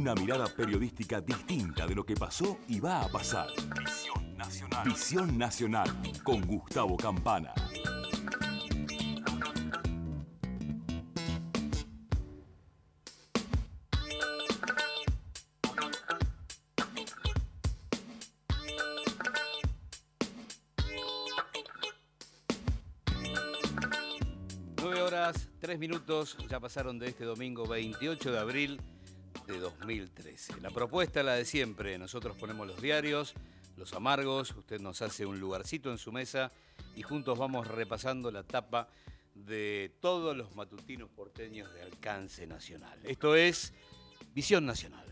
Una mirada periodística distinta de lo que pasó y va a pasar. Visión Nacional. Visión Nacional con Gustavo Campana. Horas, 3 minutos, ya pasaron de este domingo 28 de abril de 2013. La propuesta es la de siempre, nosotros ponemos los diarios, los amargos, usted nos hace un lugarcito en su mesa y juntos vamos repasando la tapa de todos los matutinos porteños de alcance nacional. Esto es Visión Nacional.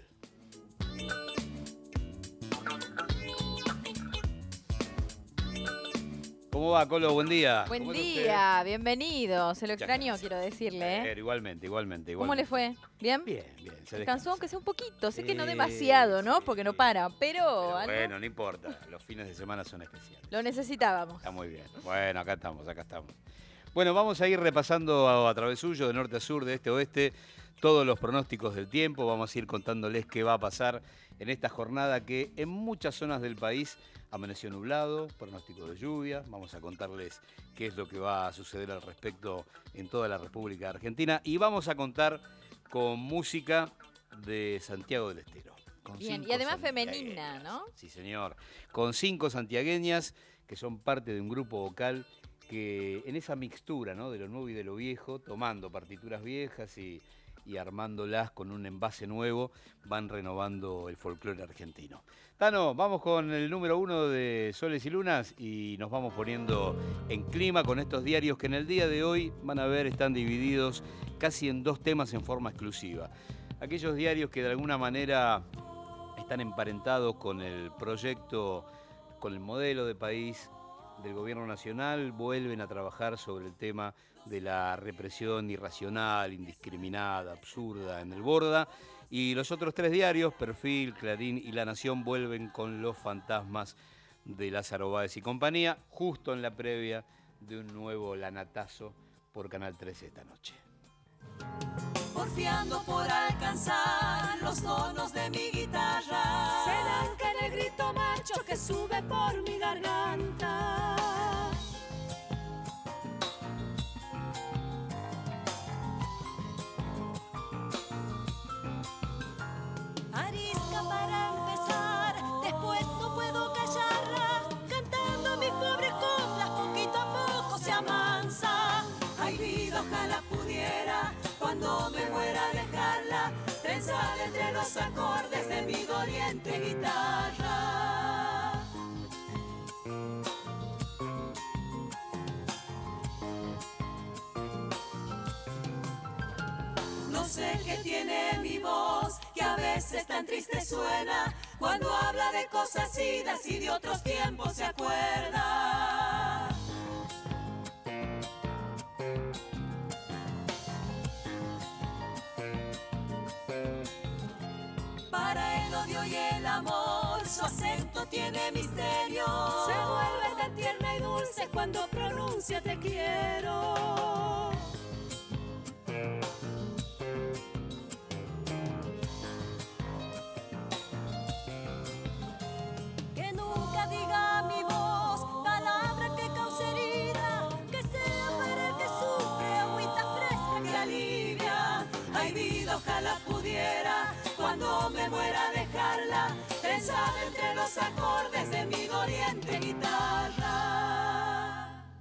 ¿Cómo va, Colo? Buen día. Buen día, bienvenido. Se lo extrañó, gracias. quiero decirle. Igualmente. ¿Cómo le fue? ¿Bien? Bien. Se descansó, aunque sea un poquito. Sé que no demasiado, ¿no? Porque no para, pero bueno, no importa. Los fines de semana son especiales. Lo necesitábamos. Está muy bien. Bueno, acá estamos. Bueno, vamos a ir repasando a través suyo, de norte a sur, de este a oeste, todos los pronósticos del tiempo. Vamos a ir contándoles qué va a pasar en esta jornada que en muchas zonas del país amaneció nublado, pronóstico de lluvia. Vamos a contarles qué es lo que va a suceder al respecto en toda la República Argentina. Y vamos a contar con música de Santiago del Estero. Bien, y además femenina, ¿no? Sí, señor. Con 5 santiagueñas que son parte de un grupo vocal que en esa mixtura, ¿no?, de lo nuevo y de lo viejo, tomando partituras viejas y armándolas con un envase nuevo, van renovando el folclore argentino. Tano, vamos con el número 1 de Soles y Lunas y nos vamos poniendo en clima con estos diarios que en el día de hoy, van a ver, están divididos casi en 2 temas en forma exclusiva. Aquellos diarios que de alguna manera están emparentados con el proyecto, con el modelo de país del gobierno nacional, vuelven a trabajar sobre el tema de la represión irracional, indiscriminada, absurda en el Borda. Y los otros 3 diarios, Perfil, Clarín y La Nación, vuelven con los fantasmas de Lázaro Báez y compañía, justo en la previa de un nuevo lanatazo por Canal 13 esta noche. Porfiando por alcanzar los tonos de mi guitarra, se arranca en el grito macho que sube por mi garganta. Arisca para empezar, después no puedo callarla, cantando mis pobres coplas, poquito a poco se amansa. Ay, vida, ojalá pudiera, cuando me muera dejarla, trenzar entre los acordes de mi doliente guitarra. No sé qué tiene mi voz, que a veces tan triste suena, cuando habla de cosas idas y de otros tiempos se acuerda. Para el odio y el amor, su acento tiene misterio. Se vuelve tan tierna y dulce cuando pronuncia te quiero. Que nunca diga mi voz palabra que cause herida, que sea para el que sufre agüita fresca que alivia. Ay, vida, ojalá pudiera, cuando me muera dejarla, trenzar entre los acordes de mi doliente guitarra.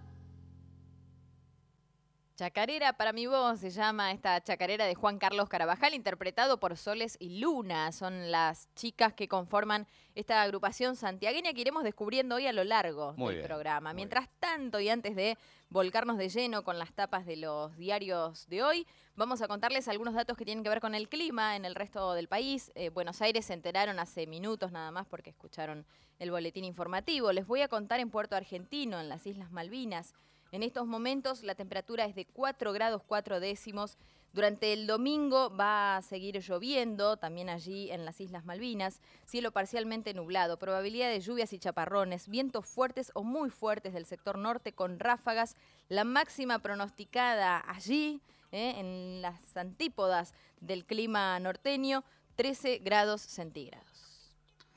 Chacarera para mi voz se llama esta chacarera de Juan Carlos Carabajal, interpretado por Soles y Luna. Son las chicas que conforman esta agrupación santiagueña que iremos descubriendo hoy a lo largo del programa. Mientras tanto, y antes de volcarnos de lleno con las tapas de los diarios de hoy, vamos a contarles algunos datos que tienen que ver con el clima en el resto del país. Buenos Aires se enteraron hace minutos nada más porque escucharon el boletín informativo. Les voy a contar en Puerto Argentino, en las Islas Malvinas. En estos momentos la temperatura es de 4 grados 4 décimos. Durante el domingo va a seguir lloviendo, también allí en las Islas Malvinas. Cielo parcialmente nublado, probabilidad de lluvias y chaparrones, vientos fuertes o muy fuertes del sector norte con ráfagas. La máxima pronosticada allí, en las antípodas del clima norteño, 13 grados centígrados.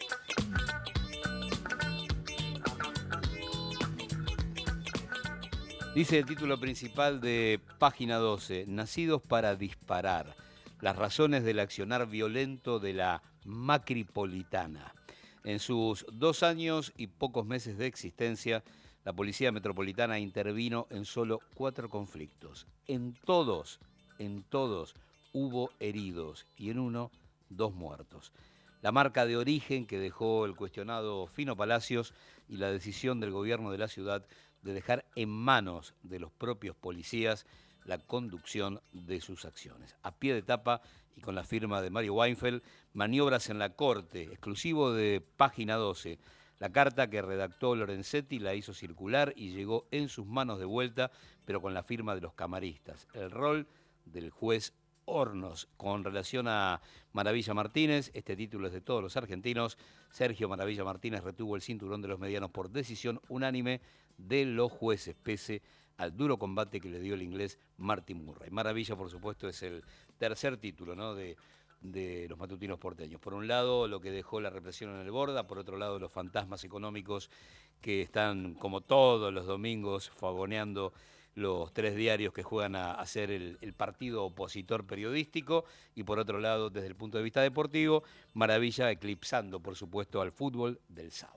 Dice el título principal de Página 12, Nacidos para disparar, las razones del accionar violento de la Macripolitana. En sus 2 años y pocos meses de existencia, la Policía Metropolitana intervino en solo 4 conflictos. En todos hubo heridos y en uno, 2 muertos. La marca de origen que dejó el cuestionado Fino Palacios y la decisión del gobierno de la ciudad de dejar en manos de los propios policías la conducción de sus acciones. A pie de tapa y con la firma de Mario Weinfeld, Maniobras en la Corte, exclusivo de Página 12. La carta que redactó Lorenzetti la hizo circular y llegó en sus manos de vuelta, pero con la firma de los camaristas. El rol del juez Hornos. Con relación a Maravilla Martínez, este título es de todos los argentinos. Sergio Maravilla Martínez retuvo el cinturón de los medianos por decisión unánime de los jueces, pese al duro combate que le dio el inglés Martin Murray. Maravilla, por supuesto, es el tercer título, ¿no?, de los matutinos porteños. Por un lado, lo que dejó la represión en el Borda, por otro lado, los fantasmas económicos que están, como todos los domingos, fogoneando los 3 diarios que juegan a hacer el partido opositor periodístico, y por otro lado, desde el punto de vista deportivo, Maravilla eclipsando, por supuesto, al fútbol del sábado.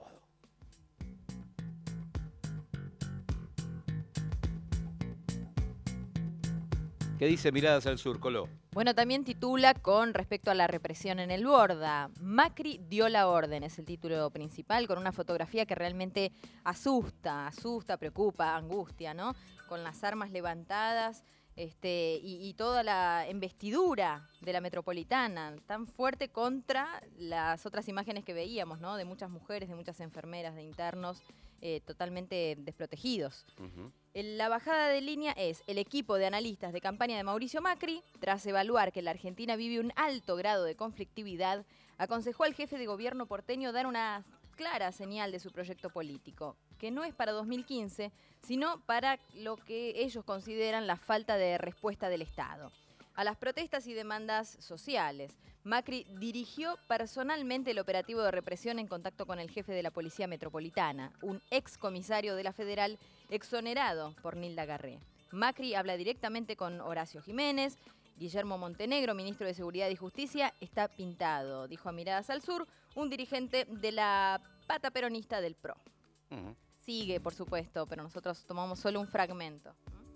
¿Qué dice Miradas al Sur, Coló? Bueno, también titula con respecto a la represión en el Borda. Macri dio la orden, es el título principal, con una fotografía que realmente asusta, preocupa, angustia, ¿no? Con las armas levantadas y toda la embestidura de la Metropolitana, tan fuerte contra las otras imágenes que veíamos, ¿no? De muchas mujeres, de muchas enfermeras, de internos, totalmente desprotegidos. La bajada de línea es: el equipo de analistas de campaña de Mauricio Macri, tras evaluar que la Argentina vive un alto grado de conflictividad, aconsejó al jefe de gobierno porteño dar una clara señal de su proyecto político, que no es para 2015, sino para lo que ellos consideran la falta de respuesta del Estado a las protestas y demandas sociales. Macri dirigió personalmente el operativo de represión en contacto con el jefe de la Policía Metropolitana, un excomisario de la Federal exonerado por Nilda Garré. Macri habla directamente con Horacio Jiménez. Guillermo Montenegro, ministro de Seguridad y Justicia, está pintado, dijo a Miradas al Sur un dirigente de la pata peronista del PRO. Sigue, por supuesto, pero nosotros tomamos solo un fragmento.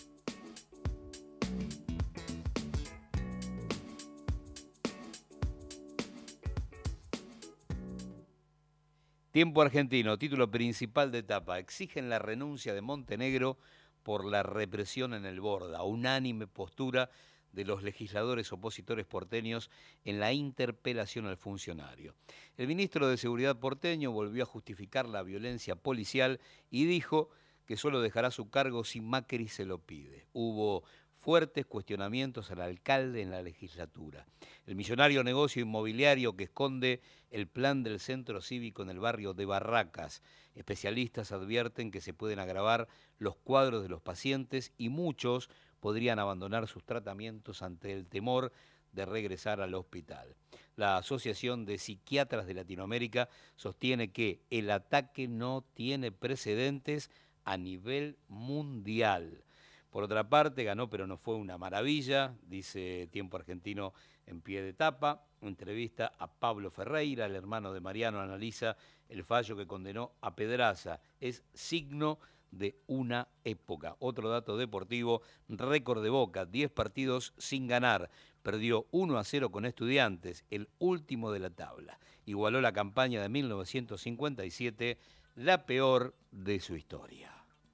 Tiempo Argentino, título principal de etapa. Exigen la renuncia de Montenegro por la represión en el Borda. Unánime postura de los legisladores opositores porteños en la interpelación al funcionario. El ministro de Seguridad porteño volvió a justificar la violencia policial y dijo que solo dejará su cargo si Macri se lo pide. Hubo fuertes cuestionamientos al alcalde en la legislatura. El millonario negocio inmobiliario que esconde el plan del centro cívico en el barrio de Barracas. Especialistas advierten que se pueden agravar los cuadros de los pacientes y muchos podrían abandonar sus tratamientos ante el temor de regresar al hospital. La Asociación de Psiquiatras de Latinoamérica sostiene que el ataque no tiene precedentes a nivel mundial. Por otra parte, ganó pero no fue una maravilla, dice Tiempo Argentino en pie de tapa. Entrevista a Pablo Ferreira, el hermano de Mariano, analiza el fallo que condenó a Pedraza. Es signo de una época. Otro dato deportivo, récord de Boca, 10 partidos sin ganar. Perdió 1-0 con Estudiantes, el último de la tabla. Igualó la campaña de 1957, la peor de su historia.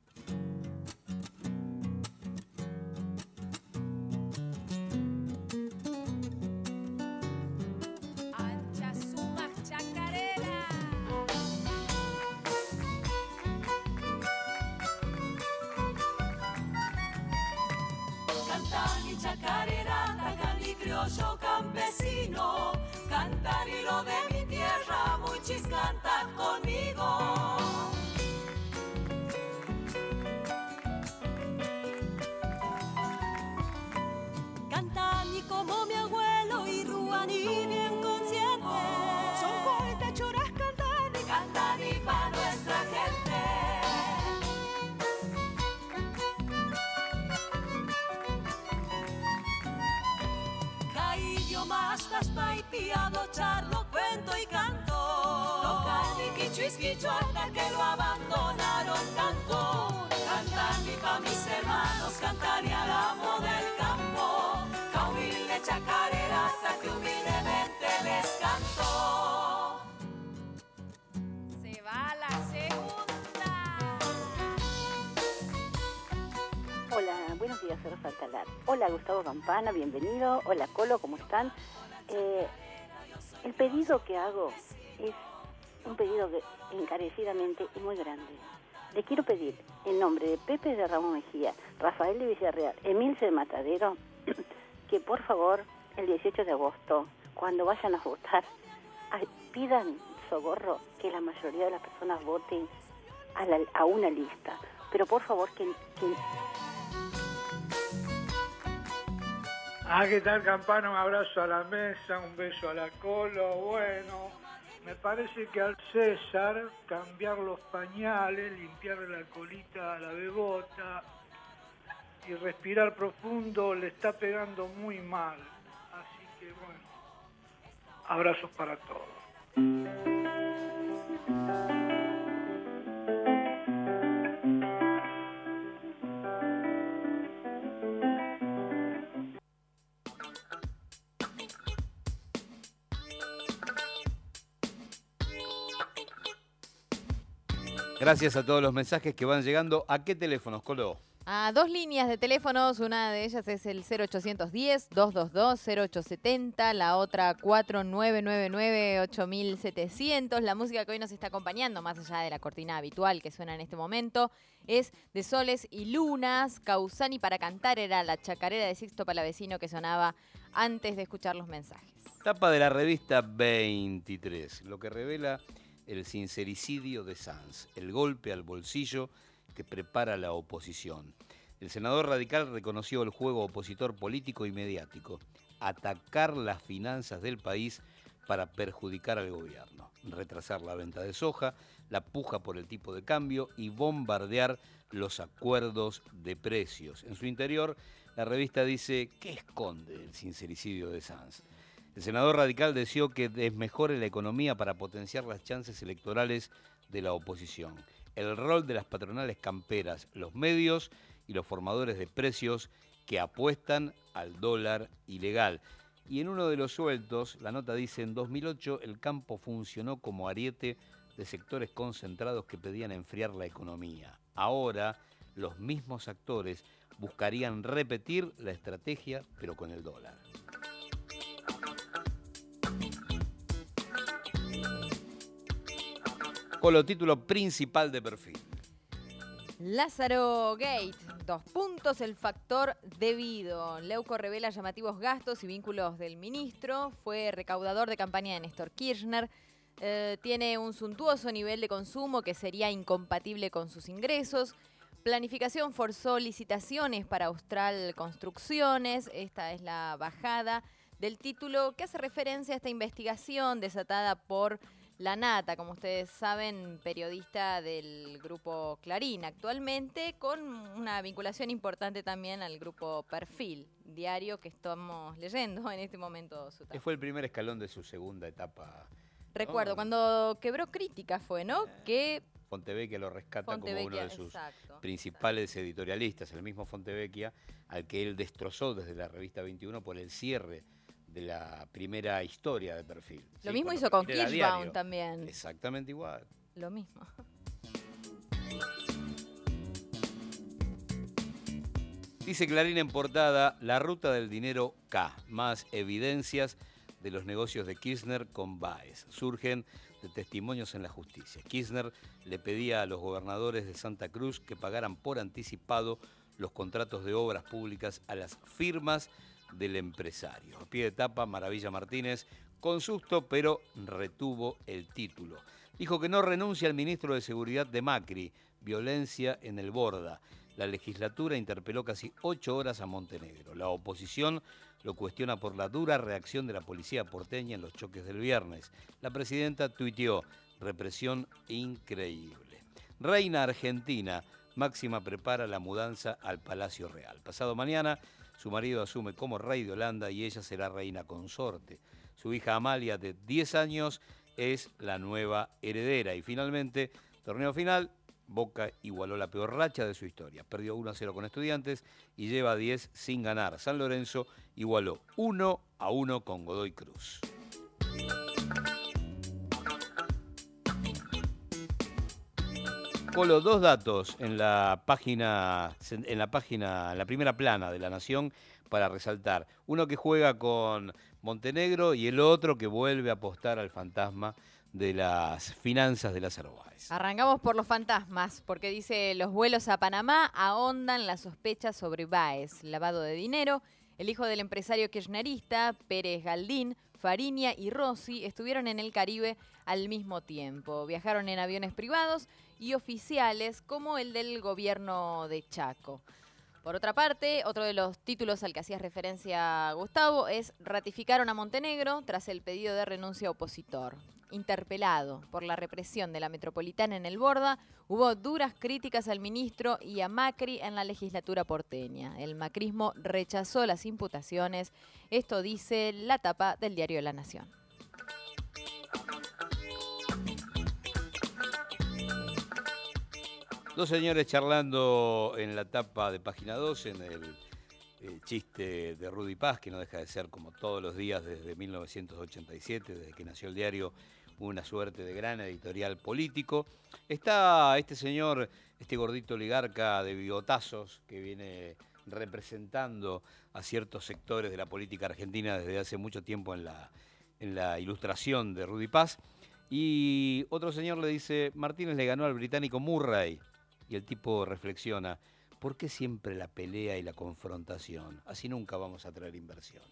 Chacarera, tacán y criollo campesino, cantar y lo de mi tierra, muchis cantan conmigo. Cantan y como mi abuelo y ruan y bien consciente. Astas paitiado, charlo, cuento y canto. Tocan y quichuisquicho hasta que lo abandonaron tanto. Cantan y pa' mis hermanos, cantar y al amo del campo. Ca humilde chacarera hasta que humildemente les canto. Se va la segunda. Hola, buenos días, Rosa Altalar. Hola, Gustavo Campana, bienvenido. Hola, Colo, ¿cómo están? El pedido que hago es un pedido que encarecidamente es muy grande. Le quiero pedir, en nombre de Pepe de Ramón Mejía, Rafael de Villarreal, Emilce de Matadero, que por favor, el 18 de agosto, cuando vayan a votar, pidan socorro que la mayoría de las personas voten a una lista. Pero por favor, que ¿Qué tal, Campana? Un abrazo a la mesa, un beso a la Colo. Bueno, me parece que al César cambiar los pañales, limpiarle la colita a la bebota y respirar profundo le está pegando muy mal. Así que bueno, abrazos para todos. Gracias a todos los mensajes que van llegando. ¿A qué teléfonos, Colo? A 2 líneas de teléfonos, una de ellas es el 0810-222-0870, la otra 4999-8700. La música que hoy nos está acompañando, más allá de la cortina habitual que suena en este momento, es de Soles y Lunas. Causani para cantar era la chacarera de Sixto Palavecino que sonaba antes de escuchar los mensajes. Tapa de la revista 23, lo que revela el sincericidio de Sanz, el golpe al bolsillo que prepara la oposición. El senador radical reconoció el juego opositor político y mediático, atacar las finanzas del país para perjudicar al gobierno, retrasar la venta de soja, la puja por el tipo de cambio y bombardear los acuerdos de precios. En su interior, la revista dice, ¿qué esconde el sincericidio de Sanz? El senador radical deseó que desmejore la economía para potenciar las chances electorales de la oposición. El rol de las patronales camperas, los medios y los formadores de precios que apuestan al dólar ilegal. Y en uno de los sueltos, la nota dice, en 2008 el campo funcionó como ariete de sectores concentrados que pedían enfriar la economía. Ahora, los mismos actores buscarían repetir la estrategia, pero con el dólar. Colo, título principal de Perfil. Lázaro Gate, 2 puntos, el factor debido. Leuco revela llamativos gastos y vínculos del ministro. Fue recaudador de campaña de Néstor Kirchner. Tiene un suntuoso nivel de consumo que sería incompatible con sus ingresos. Planificación forzó licitaciones para Austral Construcciones. Esta es la bajada del título que hace referencia a esta investigación desatada por La Nata, como ustedes saben, periodista del grupo Clarín actualmente, con una vinculación importante también al grupo Perfil, diario que estamos leyendo en este momento. Fue el primer escalón de su segunda etapa. Recuerdo, cuando quebró Crítica fue, ¿no? Que Fontevecchia lo rescata Fontevecchia, como uno de sus exacto, principales editorialistas, el mismo Fontevecchia, al que él destrozó desde la revista 21 por el cierre de la primera historia de Perfil. Lo mismo hizo con Kirschbaum también. Exactamente igual. Lo mismo. Dice Clarín en portada, la ruta del dinero K, más evidencias de los negocios de Kirchner con Baez. Surgen de testimonios en la justicia. Kirchner le pedía a los gobernadores de Santa Cruz que pagaran por anticipado los contratos de obras públicas a las firmas del empresario. A pie de tapa, Maravilla Martínez, con susto, pero retuvo el título. Dijo que no renuncia al ministro de Seguridad de Macri, violencia en el Borda. La legislatura interpeló casi 8 horas a Montenegro. La oposición lo cuestiona por la dura reacción de la policía porteña en los choques del viernes. La presidenta tuiteó, represión increíble. Reina Argentina, Máxima prepara la mudanza al Palacio Real. Pasado mañana Su marido asume como rey de Holanda y ella será reina consorte. Su hija Amalia, de 10 años, es la nueva heredera. Y finalmente, torneo final, Boca igualó la peor racha de su historia. Perdió 1-0 con Estudiantes y lleva 10 sin ganar. San Lorenzo igualó 1-1 con Godoy Cruz. Colo, dos datos en la primera plana de La Nación para resaltar. Uno que juega con Montenegro y el otro que vuelve a apostar al fantasma de las finanzas de Lázaro Báez. Arrancamos por los fantasmas, porque dice: los vuelos a Panamá ahondan las sospechas sobre Báez, lavado de dinero. El hijo del empresario kirchnerista, Pérez Galdín, Fariña y Rossi estuvieron en el Caribe al mismo tiempo. Viajaron en aviones privados y oficiales como el del gobierno de Chaco. Por otra parte, otro de los títulos al que hacías referencia, Gustavo, es: ratificaron a Montenegro tras el pedido de renuncia opositor. Interpelado por la represión de la metropolitana en el Borda, hubo duras críticas al ministro y a Macri en la legislatura porteña. El macrismo rechazó las imputaciones. Esto dice la tapa del diario La Nación. Dos señores charlando en la tapa de Página 2, en el chiste de Rudy Paz, que no deja de ser, como todos los días desde 1987, desde que nació el diario, una suerte de gran editorial político. Está este señor, este gordito oligarca de bigotazos, que viene representando a ciertos sectores de la política argentina desde hace mucho tiempo en la ilustración de Rudy Paz. Y otro señor le dice: Martínez le ganó al británico Murray. Y el tipo reflexiona: ¿por qué siempre la pelea y la confrontación? Así nunca vamos a traer inversiones.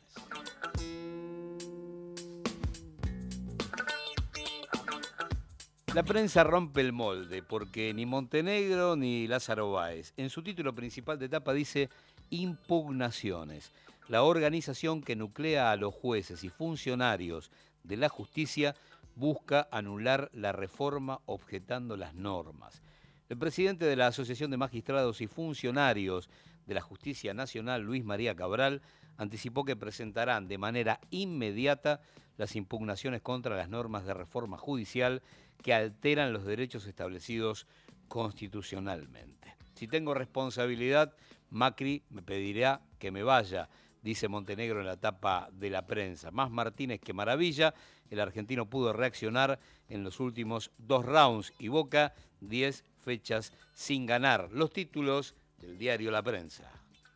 La prensa rompe el molde porque ni Montenegro ni Lázaro Báez. En su título principal de tapa dice: impugnaciones. La organización que nuclea a los jueces y funcionarios de la justicia busca anular la reforma objetando las normas. El presidente de la Asociación de Magistrados y Funcionarios de la Justicia Nacional, Luis María Cabral, anticipó que presentarán de manera inmediata las impugnaciones contra las normas de reforma judicial que alteran los derechos establecidos constitucionalmente. Si tengo responsabilidad, Macri me pedirá que me vaya, dice Montenegro en la tapa de La Prensa. Más Martínez que maravilla, el argentino pudo reaccionar en los últimos 2 rounds y Boca 10 fechas sin ganar. Los títulos del diario La Prensa.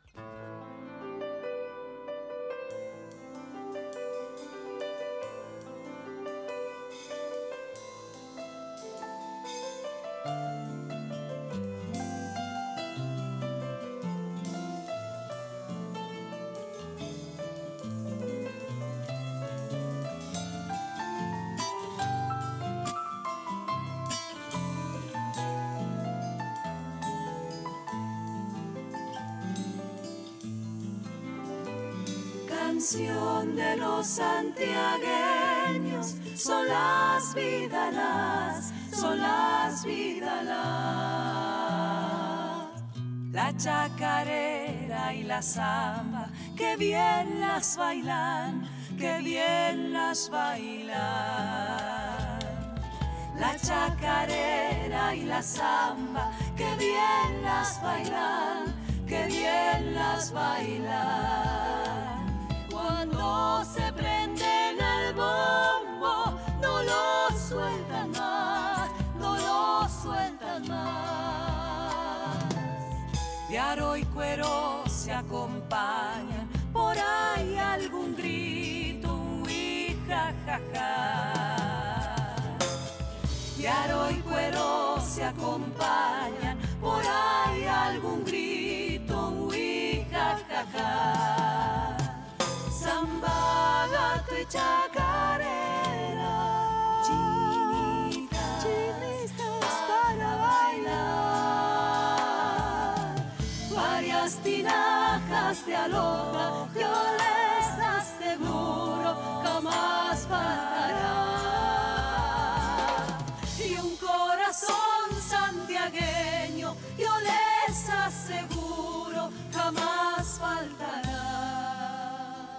Canción de los santiagueños, son las vidalas, son las vidalas. La chacarera y la samba, que bien las bailan, que bien las bailan. La chacarera y la samba, que bien las bailan, que bien las bailan. Cuando se prenden al bombo, no lo sueltan más, no lo sueltan más. Diaro y Cuero se acompañan, por ahí algún grito, uy, ja, ja, ja. Diaro y Cuero se acompañan, por ahí algún grito, uy, ja, ja, ja. Samba, gato y chacarera, chinistas para bailar. Varias tinajas de aloja, yo les aseguro, jamás faltará. Y un corazón santiagueño, yo les aseguro, jamás faltará.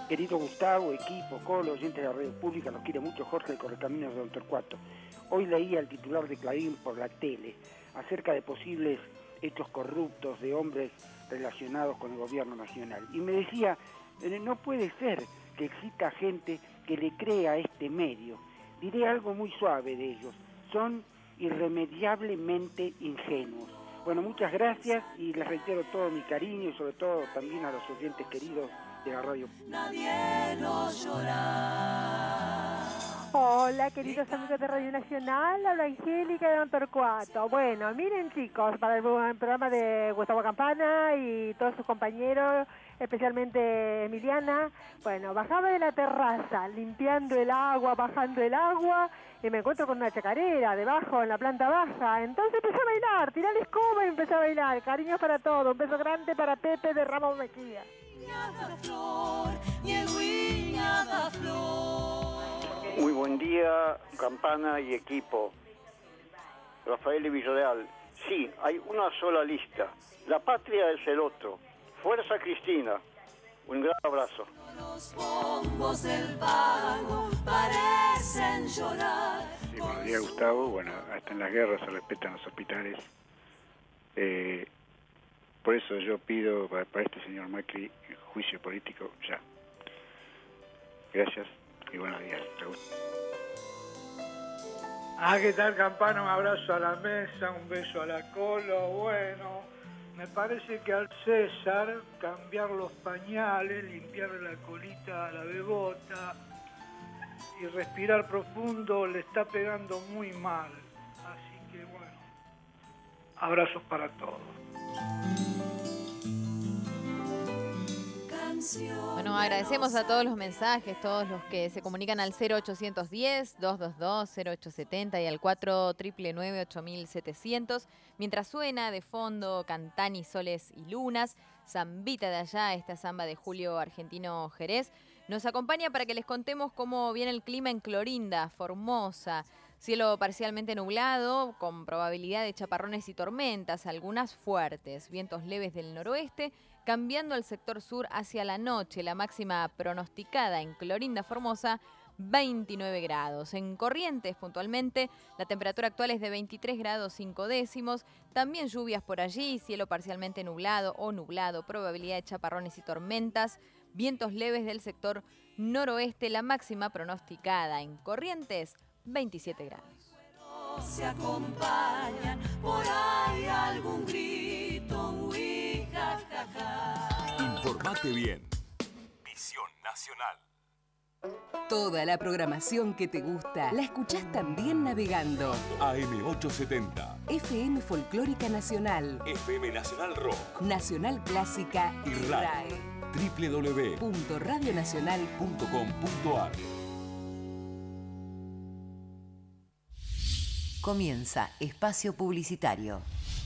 Querido Gustavo, equipo, Colo, oyentes de la radio pública, los quiere mucho Jorge de Correcaminos de Don Torcuato. Hoy leía el titular de Clarín por la tele acerca de posibles hechos corruptos de hombres relacionados con el gobierno nacional. Y me decía, no puede ser que exista gente que le crea a este medio. Diré algo muy suave de ellos, son irremediablemente ingenuos. Bueno, muchas gracias y les reitero todo mi cariño y sobre todo también a los oyentes queridos de la radio. Nadie lo llora. Hola, queridos amigos de Radio Nacional, habla Angélica de Don Torcuato. Bueno, miren chicos, para el programa de Gustavo Campana y todos sus compañeros, especialmente Emiliana, bueno, bajaba de la terraza, limpiando el agua, bajando el agua, y me encuentro con una chacarera debajo, en la planta baja. Entonces empecé a bailar, tiré la escoba y empecé a bailar. Cariños para todos, un beso grande para Pepe de Ramos Mejía. Muy buen día, Campana y equipo. Rafael y Villarreal. Sí, hay una sola lista. La patria es el otro. Fuerza Cristina. Un gran abrazo. Los bombos del pago parecen llorar. Sí, buenos días, Gustavo. Bueno, hasta en las guerras se respetan los hospitales. Por eso yo pido para este señor Macri juicio político ya. Gracias y buenos días. ¿Qué tal, Campana? Un abrazo a la mesa, un beso a la Colo. Bueno, me parece que al César cambiar los pañales, limpiarle la colita a la bebota y respirar profundo le está pegando muy mal. Así que bueno, abrazos para todos. Bueno, agradecemos a todos los mensajes, todos los que se comunican al 0810-222-0870 y al 499-8700. Mientras suena de fondo Cantani, Soles y Lunas, Zambita de allá, esta samba de Julio Argentino Jerez, nos acompaña para que les contemos cómo viene el clima en Clorinda, Formosa. Cielo parcialmente nublado, con probabilidad de chaparrones y tormentas, algunas fuertes, vientos leves del noroeste, cambiando al sector sur hacia la noche. La máxima pronosticada en Clorinda, Formosa, 29 grados. En Corrientes, puntualmente, la temperatura actual es de 23 grados 5 décimos. También lluvias por allí, cielo parcialmente nublado o nublado, probabilidad de chaparrones y tormentas, vientos leves del sector noroeste. La máxima pronosticada en Corrientes, 27 grados. Se acompañan, por ahí algún grito, uy, ja, ja, ja. Informate bien. Visión Nacional. Toda la programación que te gusta la escuchás también navegando. AM870. FM Folclórica Nacional. FM Nacional Rock. Nacional Clásica y RAE. www.radionacional.com.ar. Comienza Espacio Publicitario.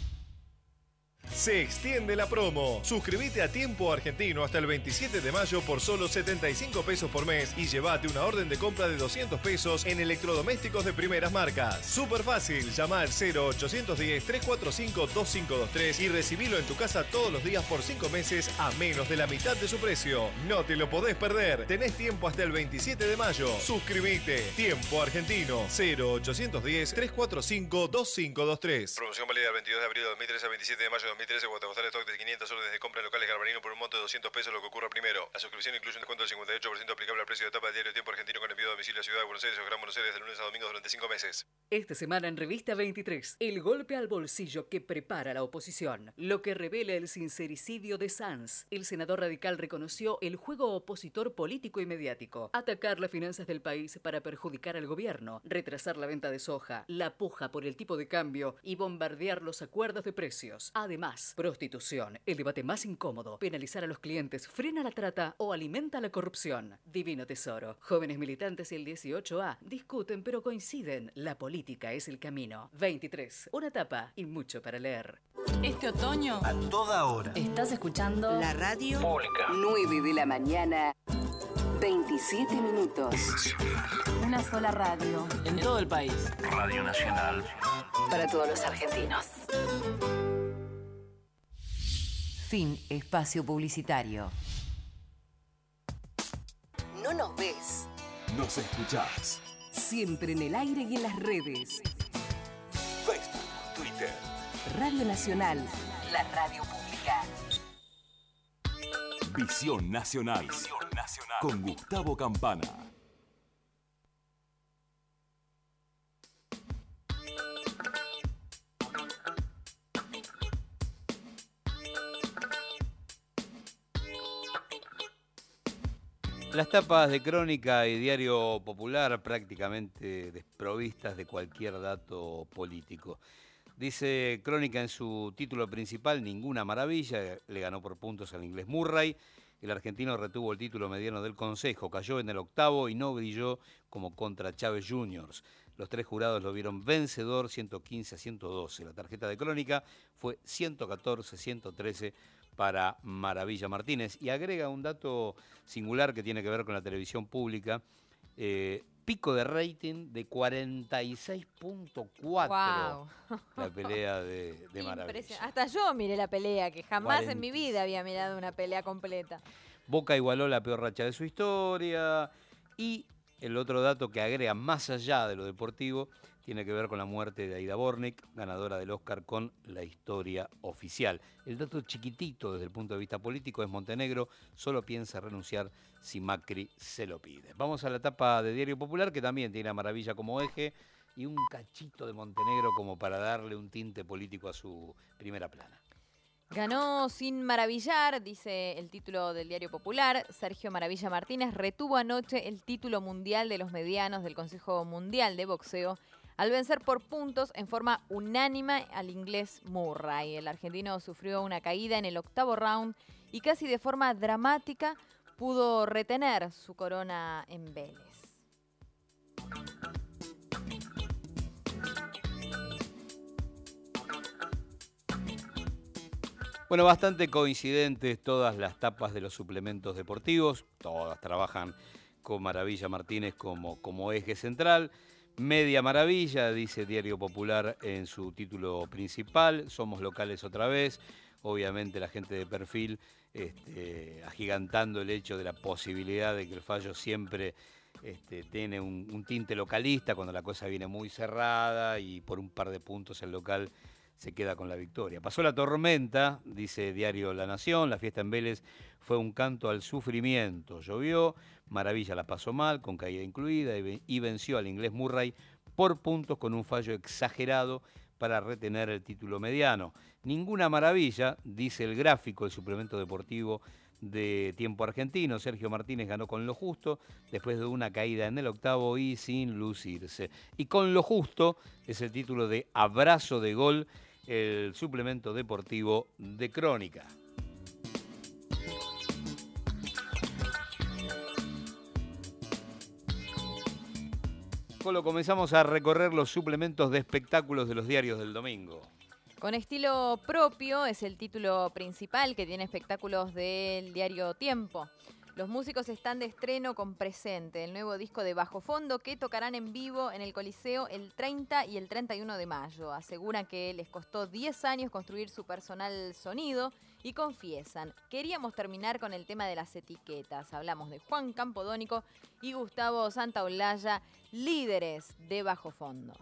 Se extiende la promo. Suscríbete a Tiempo Argentino hasta el 27 de mayo por solo 75 pesos por mes y llévate una orden de compra de 200 pesos en electrodomésticos de primeras marcas. Súper fácil. Llama al 0810-345-2523 y recibilo en tu casa todos los días por 5 meses a menos de la mitad de su precio. No te lo podés perder. Tenés tiempo hasta el 27 de mayo. Suscríbete. Tiempo Argentino. 0810-345-2523. Promoción válida del 22 de abril de 2013 al 27 de mayo de 2013 cuando costar stock de 500 órdenes de compra en locales Garbarino por un monto de 200 pesos, lo que ocurra primero. La suscripción incluye un descuento del 58% aplicable al precio de tapa de diario Tiempo Argentino con envío a domicilio a Ciudad de Buenos Aires o Gran Buenos Aires de lunes a domingo durante 5 meses. Esta semana en Revista 23, el golpe al bolsillo que prepara la oposición. Lo que revela el sincericidio de Sanz. El senador radical reconoció el juego opositor político y mediático. Atacar las finanzas del país para perjudicar al gobierno. Retrasar la venta de soja. La puja por el tipo de cambio y bombardear los acuerdos de precios. Además, prostitución, el debate más incómodo, penalizar a los clientes, frena la trata o alimenta la corrupción. Divino Tesoro, jóvenes militantes y el 18A discuten pero coinciden, la política es el camino. 23, una etapa y mucho para leer. Este otoño, a toda hora, estás escuchando la radio pública. 9 de la mañana, 27 minutos. Una sola radio. En todo el país. Radio Nacional. Para todos los argentinos. Fin Espacio Publicitario. no nos ves. Nos escuchás. Siempre en el aire y en las redes. Facebook, Twitter. Radio Nacional, la radio pública. Visión Nacional. Con Gustavo Campana. Las tapas de Crónica y Diario Popular prácticamente desprovistas de cualquier dato político. Dice Crónica en su título principal, ninguna maravilla, le ganó por puntos al inglés Murray. El argentino retuvo el título mediano del Consejo, cayó en el octavo y no brilló como contra Chávez Juniors. Los tres jurados lo vieron vencedor 115-112. La tarjeta de Crónica fue 114-113 para Maravilla Martínez. Y agrega un dato singular que tiene que ver con la televisión pública. Pico de rating de 46.4. Wow. La pelea de Maravilla. Hasta yo miré la pelea, que jamás en mi vida había mirado una pelea completa. Boca igualó la peor racha de su historia. Y el otro dato que agrega más allá de lo deportivo tiene que ver con la muerte de Aida Bornik, ganadora del Oscar con La historia oficial. El dato chiquitito desde el punto de vista político es Montenegro solo piensa renunciar si Macri se lo pide. Vamos a la etapa de Diario Popular, que también tiene a Maravilla como eje y un cachito de Montenegro como para darle un tinte político a su primera plana. Ganó sin maravillar, dice el título del Diario Popular. Sergio Maravilla Martínez retuvo anoche el título mundial de los medianos del Consejo Mundial de Boxeo al vencer por puntos en forma unánime al inglés Murray. El argentino sufrió una caída en el octavo round y casi de forma dramática pudo retener su corona en Vélez. Bueno, bastante coincidentes todas las tapas de los suplementos deportivos. Todas trabajan con Maravilla Martínez como eje central. Media maravilla, dice Diario Popular en su título principal. Somos locales otra vez. Obviamente la gente de Perfil agigantando el hecho de la posibilidad de que el fallo siempre tiene un tinte localista cuando la cosa viene muy cerrada y por un par de puntos el local se queda con la victoria. Pasó la tormenta, dice Diario La Nación, la fiesta en Vélez fue un canto al sufrimiento. Llovió, Maravilla la pasó mal, con caída incluida, y venció al inglés Murray por puntos con un fallo exagerado para retener el título mediano. Ninguna maravilla, dice el gráfico, el suplemento deportivo de Tiempo Argentino. Sergio Martínez ganó con lo justo, después de una caída en el octavo y sin lucirse. Y con lo justo es el título de Abrazo de Gol, el suplemento deportivo de Crónica. Colo, comenzamos a recorrer los suplementos de espectáculos de los diarios del domingo. Con estilo propio es el título principal que tiene espectáculos del diario Tiempo. Los músicos están de estreno con Presente, el nuevo disco de Bajo Fondo que tocarán en vivo en el Coliseo el 30 y el 31 de mayo. Aseguran que les costó 10 años construir su personal sonido y confiesan, queríamos terminar con el tema de las etiquetas. Hablamos de Juan Campodónico y Gustavo Santaolalla, líderes de Bajo Fondo.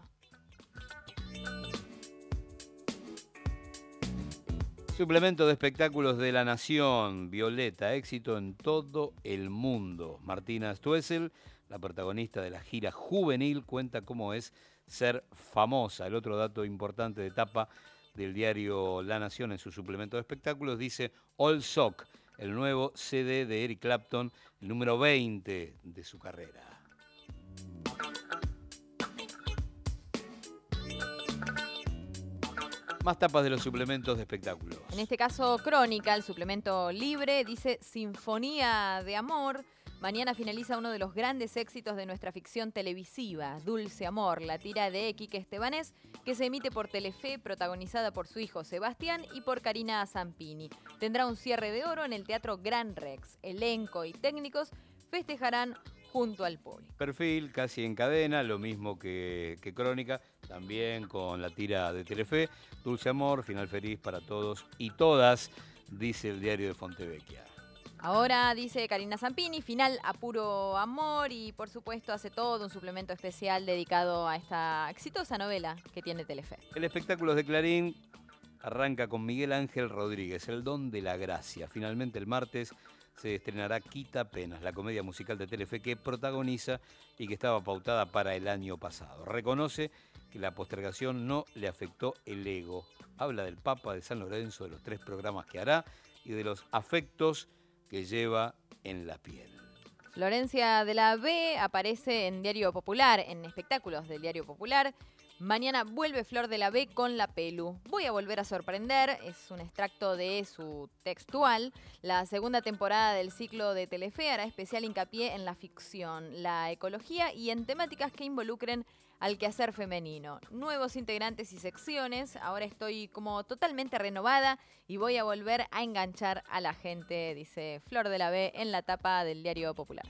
Suplemento de espectáculos de La Nación, Violeta, éxito en todo el mundo. Martina Stoessel, la protagonista de la gira juvenil, cuenta cómo es ser famosa. El otro dato importante de etapa del diario La Nación en su suplemento de espectáculos dice All Sock, el nuevo CD de Eric Clapton, el número 20 de su carrera. Más tapas de los suplementos de espectáculos. En este caso, Crónica, el suplemento libre, dice Sinfonía de Amor. Mañana finaliza uno de los grandes éxitos de nuestra ficción televisiva, Dulce Amor, la tira de Quique Estebanés, que se emite por Telefe, protagonizada por su hijo Sebastián y por Karina Zampini. Tendrá un cierre de oro en el Teatro Gran Rex. Elenco y técnicos festejarán junto al público. Perfil, casi en cadena, lo mismo que Crónica, también con la tira de Telefe. Dulce Amor, final feliz para todos y todas, dice el diario de Fontevecchia. Ahora dice Karina Zampini, final a puro amor y por supuesto hace todo un suplemento especial dedicado a esta exitosa novela que tiene Telefe. El espectáculo de Clarín arranca con Miguel Ángel Rodríguez, El don de la gracia. Finalmente el martes se estrenará Quita Penas, la comedia musical de Telefe que protagoniza y que estaba pautada para el año pasado. Reconoce que la postergación no le afectó el ego. Habla del Papa de San Lorenzo, de los 3 programas que hará y de los afectos que lleva en la piel. Florencia de la B aparece en Diario Popular, en espectáculos del Diario Popular. Mañana vuelve Flor de la B con La Pelu. Voy a volver a sorprender, es un extracto de su textual. La segunda temporada del ciclo de Telefe hará especial hincapié en la ficción, la ecología y en temáticas que involucren al quehacer femenino. Nuevos integrantes y secciones, ahora estoy como totalmente renovada y voy a volver a enganchar a la gente, dice Flor de la B en la tapa del Diario Popular.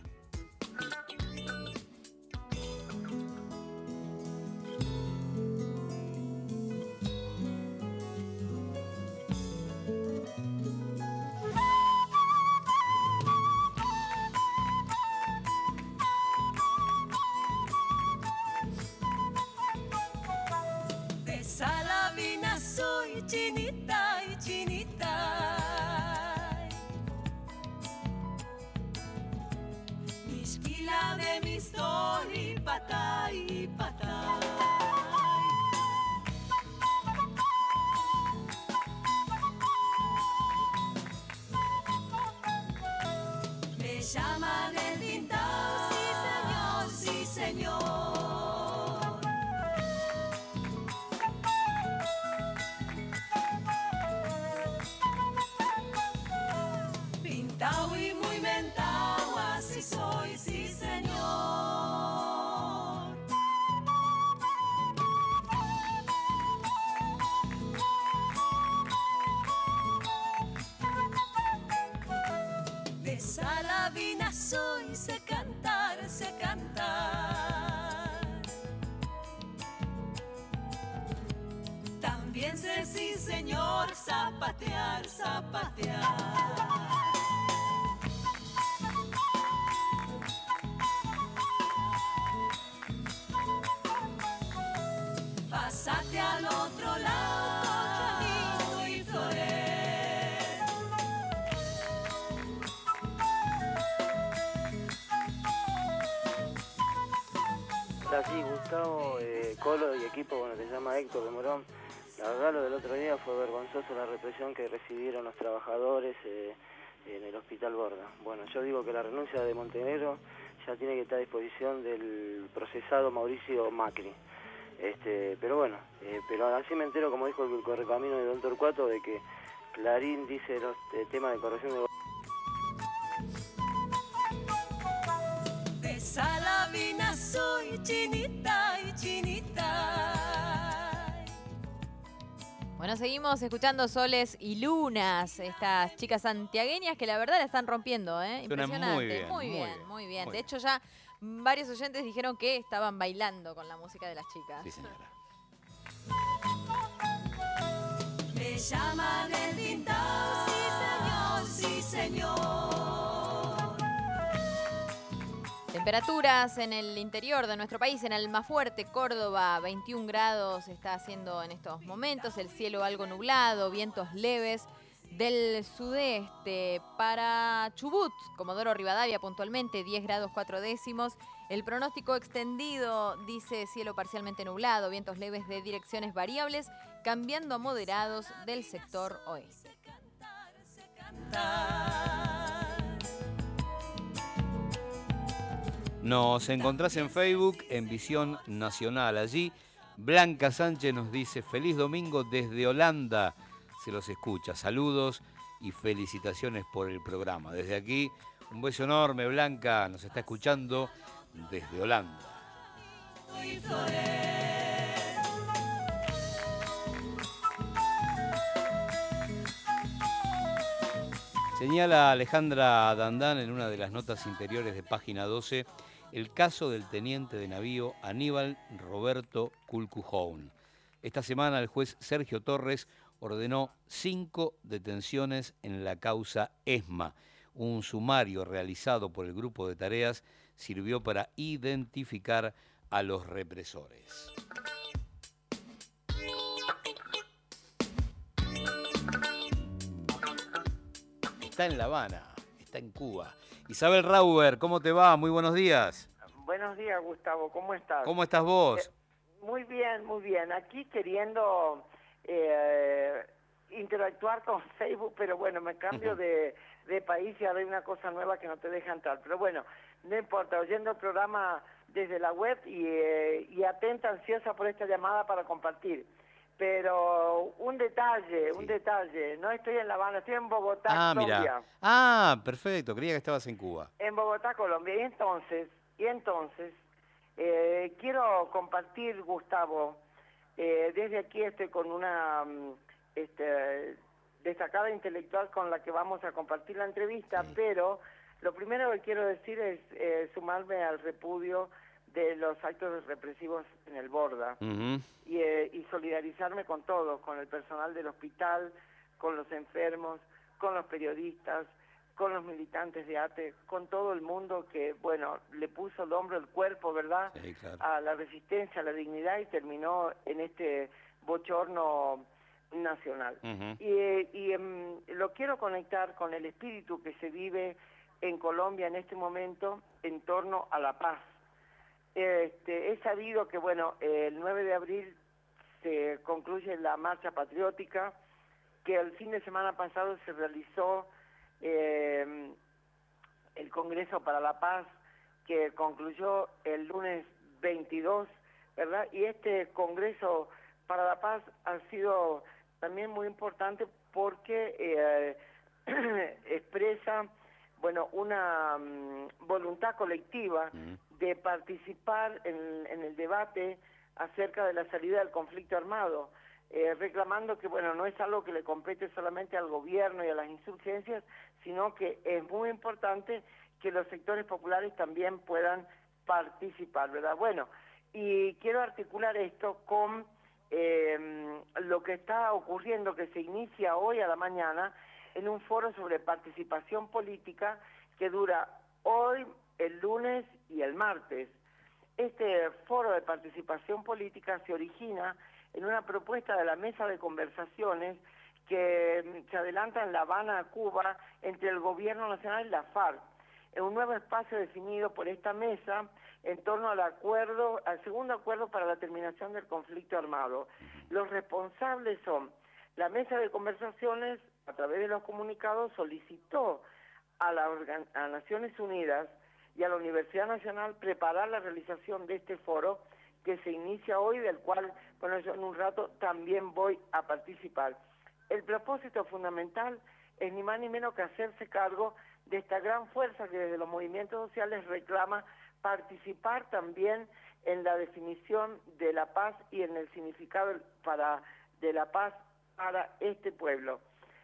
Salavina soy chinita y chinita. Mishkila de mi story, patay, patay. Me llaman el Tintán, sí señor, sí señor. Pintao y muy mentao, así soy, sí señor. De Salavina soy, sé cantar, sé cantar. También sé, sí señor, zapatear, zapatear. Pásate al otro lado, Juanito y Flores. Hola, sí, Gustavo, Colo y equipo, bueno, te llama Héctor de Morón. La verdad, lo del otro día fue vergonzoso la represión que recibieron los trabajadores en el Hospital Borda. Bueno, yo digo que la renuncia de Montenegro ya tiene que estar a disposición del procesado Mauricio Macri. Pero bueno, pero así me entero, como dijo el correcamino de Don Torcuato, de que Clarín dice los temas de corrección de... De Salavina soy chinita y chinita. Bueno, seguimos escuchando Soles y Lunas, estas chicas santiagueñas que la verdad la están rompiendo, ¿eh? Impresionante. Muy bien. De hecho, ya varios oyentes dijeron que estaban bailando con la música de las chicas. Sí, señora. Me llaman el Tintán, sí señor, sí señor. Temperaturas en el interior de nuestro país, en Almafuerte, Córdoba, 21 grados está haciendo en estos momentos, el cielo algo nublado, vientos leves del sudeste. Para Chubut, Comodoro Rivadavia puntualmente, 10 grados 4 décimos. El pronóstico extendido dice cielo parcialmente nublado, vientos leves de direcciones variables, cambiando a moderados del sector oeste. Nos encontrás en Facebook, en Visión Nacional. Allí, Blanca Sánchez nos dice, feliz domingo desde Holanda. Se los escucha. Saludos y felicitaciones por el programa. Desde aquí, un beso enorme, Blanca. Nos está escuchando desde Holanda. Señala Alejandra Dandán en una de las notas interiores de página 12 el caso del teniente de navío Aníbal Roberto Culcujoun. Esta semana el juez Sergio Torres ordenó 5 detenciones en la causa ESMA, Un sumario realizado por el grupo de tareas sirvió para identificar a los represores. Está en La Habana, está en Cuba. Isabel Rauber, ¿cómo te va? Muy buenos días. Buenos días, Gustavo, ¿cómo estás? ¿Cómo estás vos? Muy bien, muy bien. Aquí queriendo interactuar con Facebook, pero bueno, me cambio de país y ahora hay una cosa nueva que no te deja entrar. Pero bueno, no importa, oyendo el programa desde la web y atenta, ansiosa por esta llamada para compartir. Pero un detalle, no estoy en La Habana, estoy en Bogotá, Colombia. Mira. Ah, perfecto, creía que estabas en Cuba. En Bogotá, Colombia. Y entonces quiero compartir, Gustavo, desde aquí estoy con una destacada intelectual con la que vamos a compartir la entrevista, pero lo primero que quiero decir es sumarme al repudio de los actos represivos en el Borda y solidarizarme con todos, con el personal del hospital, con los enfermos, con los periodistas, con los militantes de ATE, con todo el mundo que, bueno, le puso el hombro, el cuerpo, ¿verdad?, sí, claro, a la resistencia, a la dignidad y terminó en este bochorno nacional. Lo quiero conectar con el espíritu que se vive en Colombia en este momento en torno a la paz. He sabido que, bueno, el 9 de abril se concluye la marcha patriótica, que el fin de semana pasado se realizó el Congreso para la Paz, que concluyó el lunes 22, ¿verdad? Y este Congreso para la Paz ha sido también muy importante porque expresa, bueno, una voluntad colectiva de participar en el debate acerca de la salida del conflicto armado, reclamando que, bueno, no es algo que le compete solamente al gobierno y a las insurgencias, sino que es muy importante que los sectores populares también puedan participar, ¿verdad? Bueno, y quiero articular esto con lo que está ocurriendo, que se inicia hoy a la mañana en un foro sobre participación política que dura hoy, el lunes y el martes. Este foro de participación política se origina en una propuesta de la mesa de conversaciones que se adelanta en La Habana, Cuba, entre el gobierno nacional y la FARC, en un nuevo espacio definido por esta mesa en torno al segundo acuerdo para la terminación del conflicto armado. Los responsables son la mesa de conversaciones, a través de los comunicados, solicitó a Naciones Unidas y a la Universidad Nacional preparar la realización de este foro que se inicia hoy, del cual, bueno, yo en un rato también voy a participar. El propósito fundamental es ni más ni menos que hacerse cargo de esta gran fuerza que desde los movimientos sociales reclama participar también en la definición de la paz y en el significado de la paz para este pueblo.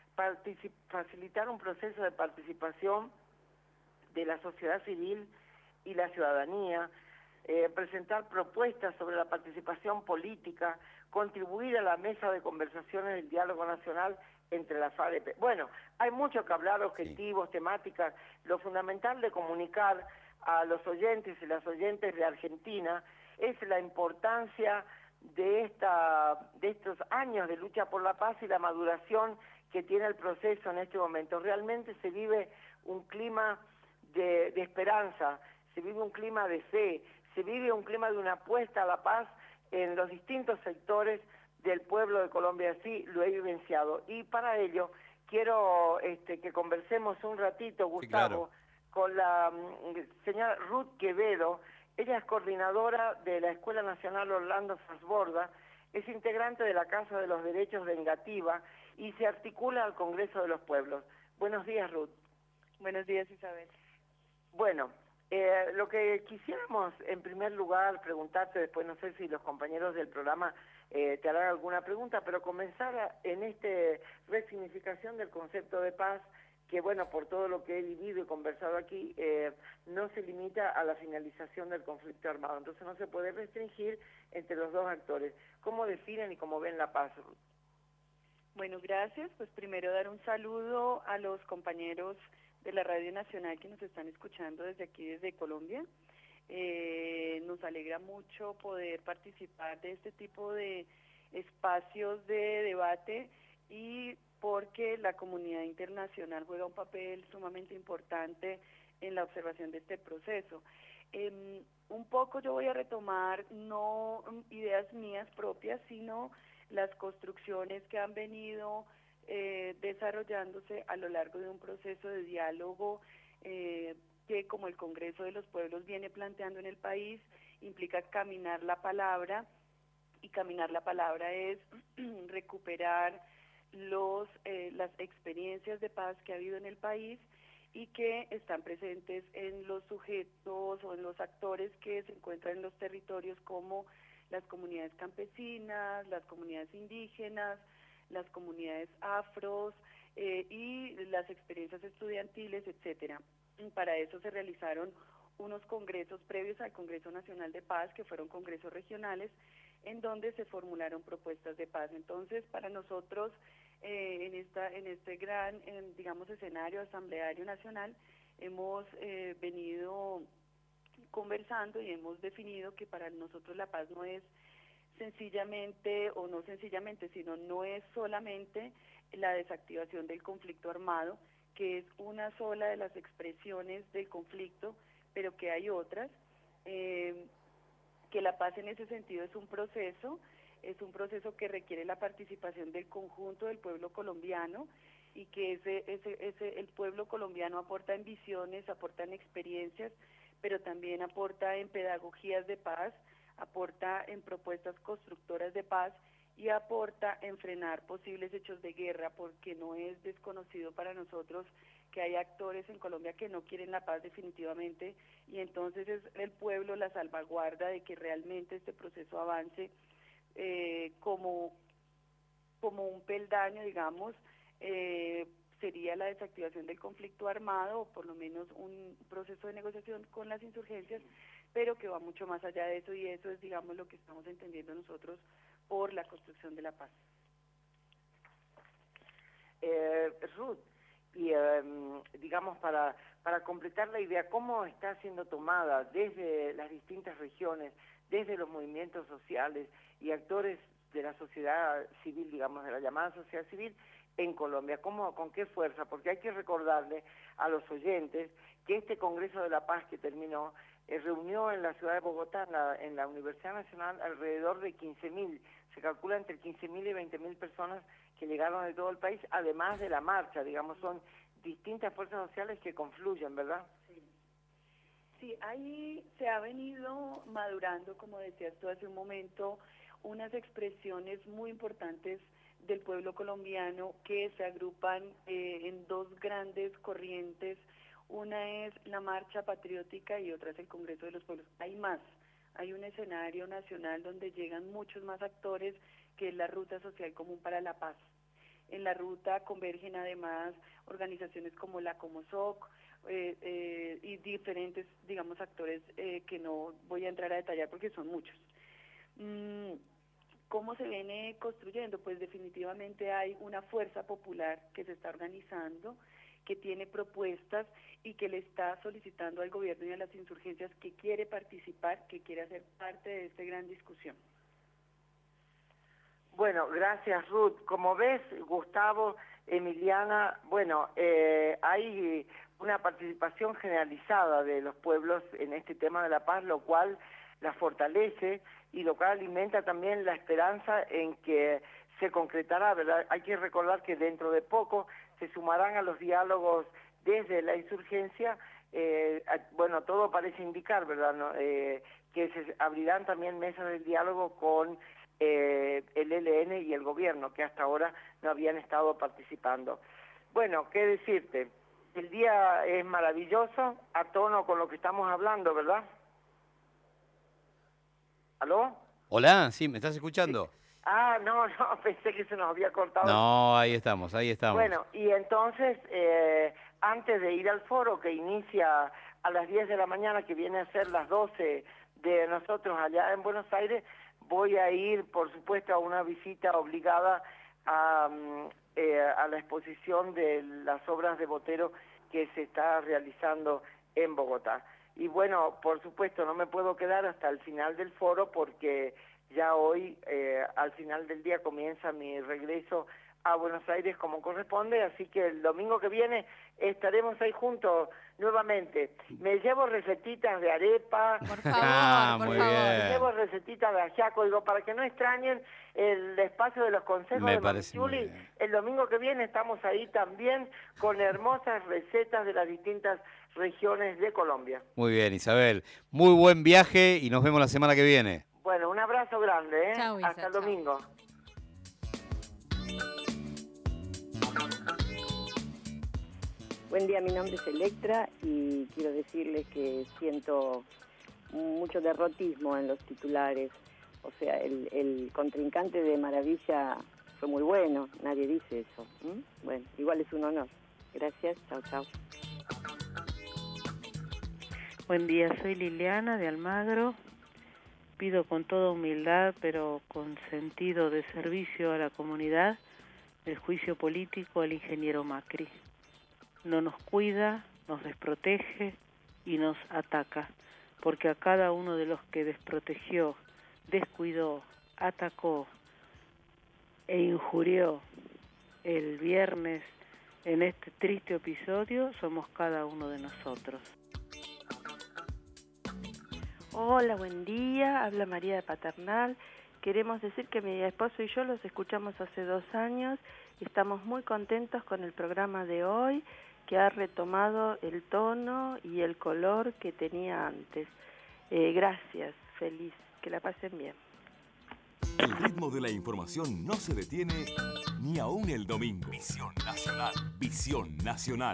Facilitar un proceso de participación de la sociedad civil y la ciudadanía, presentar propuestas sobre la participación política, contribuir a la mesa de conversaciones del diálogo nacional entre la FARC. Bueno, hay mucho que hablar, objetivos, temáticas. Lo fundamental de comunicar a los oyentes y las oyentes de Argentina es la importancia de estos años de lucha por la paz y la maduración que tiene el proceso en este momento. Realmente se vive un clima de esperanza, se vive un clima de fe, se vive un clima de una apuesta a la paz en los distintos sectores del pueblo de Colombia. Así lo he vivenciado. Y para ello quiero que conversemos un ratito, Gustavo, sí, claro, con la señora Ruth Quevedo. Ella es coordinadora de la Escuela Nacional Orlando Fassborda, es integrante de la Casa de los Derechos de Engativá y se articula al Congreso de los Pueblos. Buenos días, Ruth. Buenos días, Isabel. Bueno, lo que quisiéramos en primer lugar preguntarte, después no sé si los compañeros del programa te harán alguna pregunta, pero comenzar en esta resignificación del concepto de paz, que bueno, por todo lo que he vivido y conversado aquí, no se limita a la finalización del conflicto armado, entonces no se puede restringir entre los dos actores. ¿Cómo definen y cómo ven la paz, Ruth? Bueno, gracias. Pues primero dar un saludo a los compañeros de la Radio Nacional que nos están escuchando desde aquí, desde Colombia. Nos alegra mucho poder participar de este tipo de espacios de debate y porque la comunidad internacional juega un papel sumamente importante en la observación de este proceso. Un poco yo voy a retomar no ideas mías propias, sino las construcciones que han venido desarrollándose a lo largo de un proceso de diálogo que, como el Congreso de los Pueblos viene planteando en el país, implica caminar la palabra, y caminar la palabra es recuperar las experiencias de paz que ha habido en el país y que están presentes en los sujetos o en los actores que se encuentran en los territorios, como las comunidades campesinas, las comunidades indígenas, las comunidades afros y las experiencias estudiantiles, etcétera. Para eso se realizaron unos congresos previos al Congreso Nacional de Paz, que fueron congresos regionales, en donde se formularon propuestas de paz. Entonces, para nosotros, en este gran, digamos, escenario asambleario nacional, hemos venido conversando y hemos definido que para nosotros la paz no es sencillamente, o no sencillamente, sino no es solamente la desactivación del conflicto armado, que es una sola de las expresiones del conflicto, pero que hay otras, que la paz en ese sentido es un proceso que requiere la participación del conjunto del pueblo colombiano, y que el pueblo colombiano aporta en visiones, aporta en experiencias, pero también aporta en pedagogías de paz, aporta en propuestas constructoras de paz y aporta en frenar posibles hechos de guerra, porque no es desconocido para nosotros que hay actores en Colombia que no quieren la paz definitivamente, y entonces es el pueblo la salvaguarda de que realmente este proceso avance como un peldaño, digamos, sería la desactivación del conflicto armado, o por lo menos un proceso de negociación con las insurgencias, pero que va mucho más allá de eso, y eso es, digamos, lo que estamos entendiendo nosotros por la construcción de la paz. Ruth, y digamos, para completar la idea, ¿cómo está siendo tomada desde las distintas regiones, desde los movimientos sociales y actores de la sociedad civil, digamos, de la llamada sociedad civil en Colombia? ¿Con qué fuerza? Porque hay que recordarle a los oyentes que este Congreso de la Paz que terminó reunió en la ciudad de Bogotá, en la Universidad Nacional, alrededor de 15.000, se calcula entre 15.000 y 20.000 personas que llegaron de todo el país, además de la marcha, digamos, son distintas fuerzas sociales que confluyen, ¿verdad? Sí, ahí se ha venido madurando, como decías tú hace un momento, unas expresiones muy importantes del pueblo colombiano que se agrupan en dos grandes corrientes. Una es la marcha patriótica y otra es el Congreso de los Pueblos. Hay más, hay un escenario nacional donde llegan muchos más actores, que es la Ruta Social Común para la Paz. En la ruta convergen además organizaciones como la Comosoc y diferentes, digamos, actores que no voy a entrar a detallar porque son muchos. ¿Cómo se viene construyendo? Pues definitivamente hay una fuerza popular que se está organizando, que tiene propuestas y que le está solicitando al gobierno y a las insurgencias que quiere participar, que quiere hacer parte de esta gran discusión. Bueno, gracias, Ruth. Como ves, Gustavo, Emiliana, bueno, hay una participación generalizada de los pueblos en este tema de la paz, lo cual la fortalece y lo cual alimenta también la esperanza en que se concretará, ¿verdad? Hay que recordar que dentro de poco se sumarán a los diálogos desde la insurgencia, bueno, todo parece indicar, ¿verdad?, ¿no? Que se abrirán también mesas de diálogo con el ELN y el gobierno, que hasta ahora no habían estado participando. Bueno, ¿qué decirte? El día es maravilloso, a tono con lo que estamos hablando, ¿verdad? ¿Aló? Hola, sí, ¿me estás escuchando? Sí. Ah, no, pensé que se nos había cortado. No, ahí estamos, ahí estamos. Bueno, y entonces, antes de ir al foro que inicia a las 10 de la mañana, que viene a ser las 12 de nosotros allá en Buenos Aires, voy a ir, por supuesto, a una visita obligada a la exposición de las obras de Botero que se está realizando en Bogotá. Y bueno, por supuesto, no me puedo quedar hasta el final del foro porque ya hoy, al final del día, comienza mi regreso a Buenos Aires como corresponde, así que el domingo que viene estaremos ahí juntos nuevamente. Me llevo recetitas de arepa, por favor, me llevo recetitas de ajiaco, digo, para que no extrañen el espacio de los consejos Me de parece muy Mami Juli. bien. El domingo que viene estamos ahí también con hermosas recetas de las distintas regiones de Colombia. Muy bien, Isabel. Muy buen viaje y nos vemos la semana que viene. Bueno, un abrazo grande, ¿eh? Chau, Isa, hasta el chau. domingo. Buen día, mi nombre es Electra y quiero decirles que siento mucho derrotismo en los titulares. O sea, el contrincante de Maravilla fue muy bueno, nadie dice eso. Bueno, igual es un honor. Gracias, chao, chao. Buen día, soy Liliana de Almagro. Pido con toda humildad, pero con sentido de servicio a la comunidad, el juicio político al ingeniero Macri. No nos cuida, nos desprotege y nos ataca, porque a cada uno de los que desprotegió, descuidó, atacó e injurió el viernes en este triste episodio, somos cada uno de nosotros. Hola, buen día, habla María de Paternal. Queremos decir que mi esposo y yo los escuchamos hace 2 años y estamos muy contentos con el programa de hoy, que ha retomado el tono y el color que tenía antes. Gracias, feliz, que la pasen bien. El ritmo de la información no se detiene ni aún el domingo. Visión Nacional. Visión Nacional.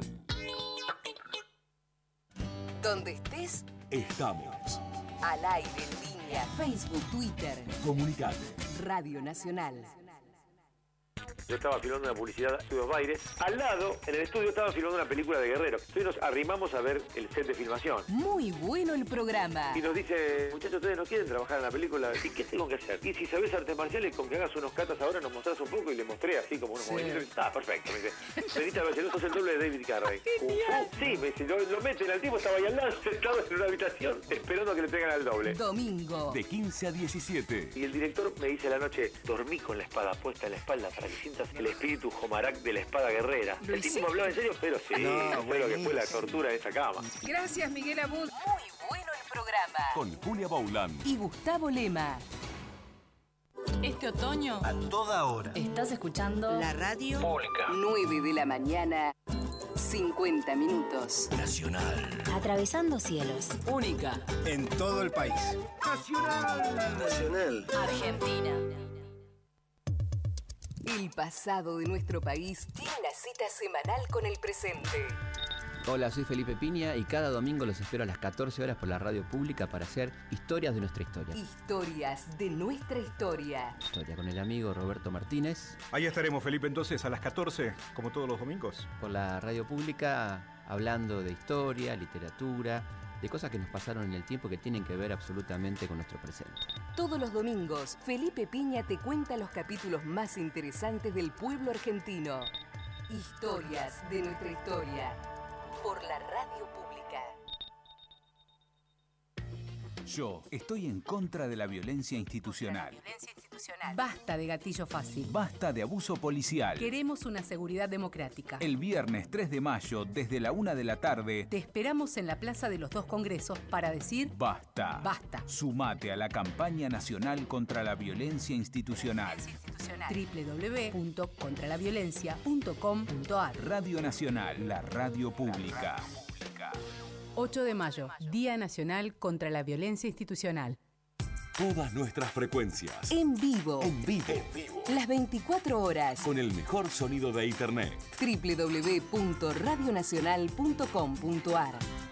Donde estés, Estamos. al aire, en línea, Facebook, Twitter, Comunicate. Radio Nacional. Yo estaba filmando una publicidad de Estudios Baires. Al lado, en el estudio, estaba filmando una película de Guerrero. Entonces nos arrimamos a ver el set de filmación. Muy bueno el programa. Y nos dice, muchachos, ¿ustedes no quieren trabajar en la película? ¿Y qué tengo que hacer? Y si sabés artes marciales, con que hagas unos katas ahora nos mostrás un poco. Y le mostré así como unos movimientos. Ah, perfecto. Me dice, venite a ver, sos el doble de David Carradine. Sí, me dice, lo meten al tipo, estaba ahí al lado, sentado en una habitación, esperando a que le traigan al doble. Domingo. De 15 a 17. Y el director me dice a la noche, dormí con la espada puesta en la espalda para que sientas el espíritu Jomarak de la espada guerrera. El tipo me hablaba en serio, pero sí, fue lo que fue la tortura de esa cama. Gracias, Miguel Abud. Muy bueno el programa. Con Julia Baulán. Y Gustavo Lema. Este otoño, A toda hora. estás escuchando La radio Pública. 9 de la mañana, 50 minutos. Nacional. atravesando cielos. Única. En todo el país. Nacional. Argentina. El pasado de nuestro país tiene una cita semanal con el presente. Hola, soy Felipe Piña y cada domingo los espero a las 14 horas por la radio pública para hacer historias de nuestra historia. Historias de nuestra historia. Historia con el amigo Roberto Martínez. Ahí estaremos, Felipe, entonces a las 14, como todos los domingos. Por la radio pública, hablando de historia, literatura, de cosas que nos pasaron en el tiempo que tienen que ver absolutamente con nuestro presente. Todos los domingos, Felipe Piña te cuenta los capítulos más interesantes del pueblo argentino. Historias de nuestra historia. Por la radio pública. Yo estoy en contra de la violencia institucional. Basta de gatillo fácil. Basta de abuso policial. Queremos una seguridad democrática. El viernes 3 de mayo, desde la 1 de la tarde, Te esperamos en la Plaza de los Dos Congresos para decir basta. basta. Sumate a la campaña nacional contra la violencia institucional. www.contralaviolencia.com.ar. Radio Nacional, la radio pública. 8 de mayo, Día Nacional contra la Violencia Institucional. Todas nuestras frecuencias. En vivo. En vivo. Las 24 horas. Con el mejor sonido de Internet. www.radionacional.com.ar.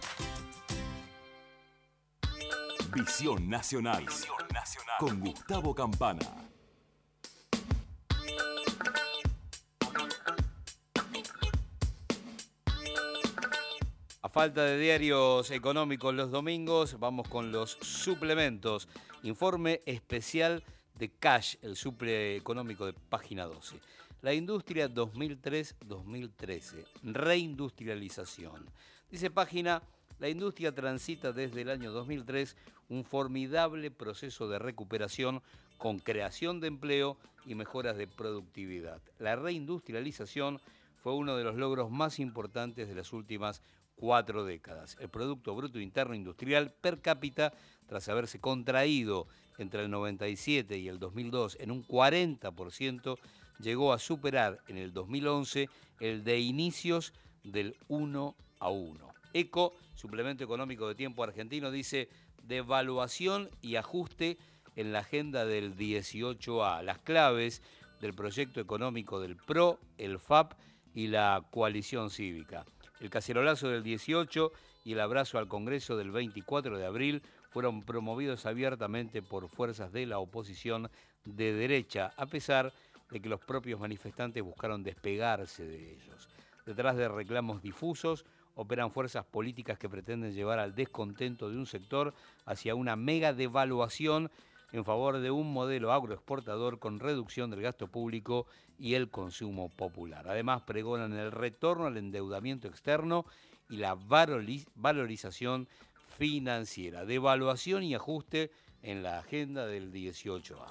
Visión Nacional. Visión Nacional. Con Gustavo Campana. A falta de diarios económicos los domingos, vamos con los suplementos. Informe especial de Cash, el suple económico de Página 12. La industria 2003-2013, reindustrialización. Dice página, la industria transita desde el año 2003 un formidable proceso de recuperación con creación de empleo y mejoras de productividad. La reindustrialización fue uno de los logros más importantes de las últimas 4 décadas. El Producto Bruto Interno Industrial per cápita, tras haberse contraído entre el 97 y el 2002 en un 40%, llegó a superar en el 2011 el de inicios del 1 a 1. ECO, Suplemento Económico de Tiempo Argentino, dice devaluación y ajuste en la agenda del 18A. Las claves del proyecto económico del PRO, el FAP y la coalición cívica. El cacerolazo del 18 y el abrazo al Congreso del 24 de abril fueron promovidos abiertamente por fuerzas de la oposición de derecha, a pesar de que los propios manifestantes buscaron despegarse de ellos. Detrás de reclamos difusos operan fuerzas políticas que pretenden llevar al descontento de un sector hacia una mega devaluación en favor de un modelo agroexportador con reducción del gasto público y el consumo popular. Además, pregonan el retorno al endeudamiento externo y la valorización financiera. Devaluación y ajuste en la agenda del 18A.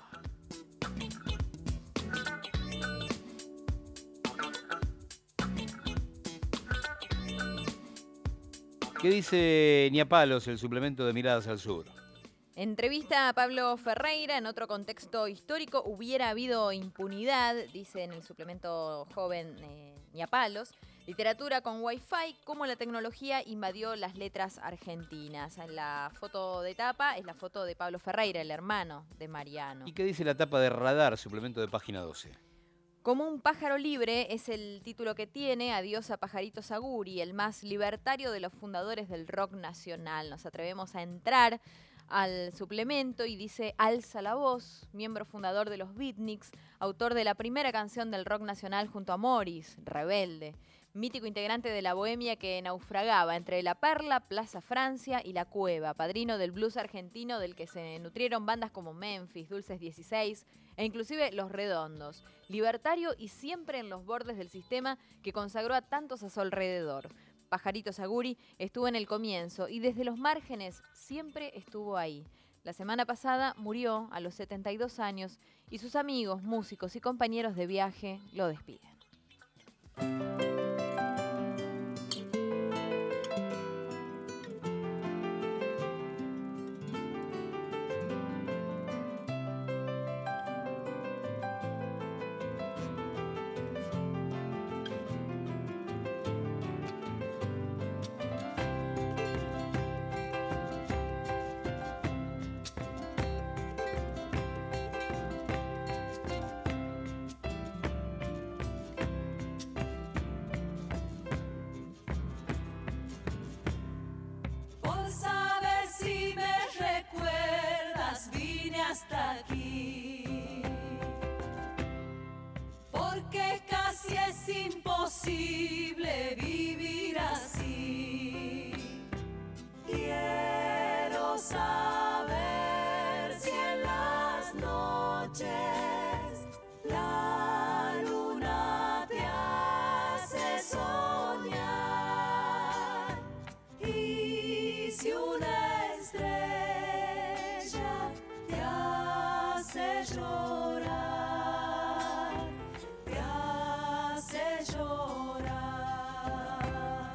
¿Qué dice Niapalos, el suplemento de Miradas al Sur? Entrevista a Pablo Ferreira. En otro contexto histórico hubiera habido impunidad, dice en el suplemento joven Niapalos. Literatura con Wi-Fi, cómo la tecnología invadió las letras argentinas. En la foto de tapa es la foto de Pablo Ferreira, el hermano de Mariano. ¿Y qué dice la tapa de Radar, suplemento de página 12? Como un pájaro libre es el título que tiene. Adiós a Pajarito Saguri, el más libertario de los fundadores del rock nacional. Nos atrevemos a entrar al suplemento y dice Alza la Voz, miembro fundador de los Beatniks, autor de la primera canción del rock nacional junto a Morris, Rebelde. Mítico integrante de la bohemia que naufragaba entre La Perla, Plaza Francia y La Cueva, padrino del blues argentino del que se nutrieron bandas como Memphis, Dulces 16 e inclusive Los Redondos. Libertario y siempre en los bordes del sistema que consagró a tantos a su alrededor. Pajarito Saguri estuvo en el comienzo y desde los márgenes siempre estuvo ahí. La semana pasada murió a los 72 años y sus amigos, músicos y compañeros de viaje lo despiden. Por saber si me recuerdas, vine hasta aquí. Porque casi es imposible vivir así. Quiero saber si en las noches la luna te hace soñar. Y si una estrella te hace llorar, te hace llorar.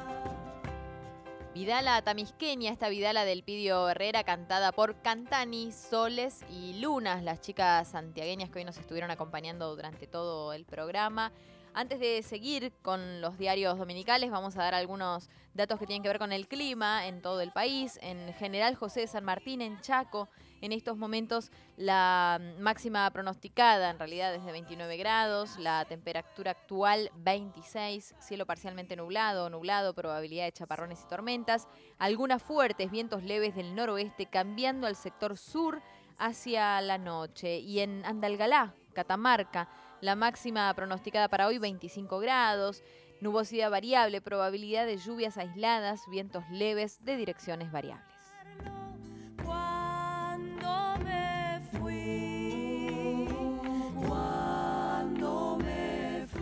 Vidala Tamisqueña, esta Vidala del Pidio Herrera, cantada por Cantani, Soles y Lunas, las chicas santiagueñas que hoy nos estuvieron acompañando durante todo el programa. Antes de seguir con los diarios dominicales, vamos a dar algunos datos que tienen que ver con el clima en todo el país. En General José de San Martín, en Chaco, en estos momentos la máxima pronosticada en realidad es de 29 grados, la temperatura actual 26, cielo parcialmente nublado, probabilidad de chaparrones y tormentas, algunas fuertes vientos leves del noroeste cambiando al sector sur hacia la noche. Y en Andalgalá, Catamarca, la máxima pronosticada para hoy 25 grados, nubosidad variable, probabilidad de lluvias aisladas, vientos leves de direcciones variables. Cuando me fui,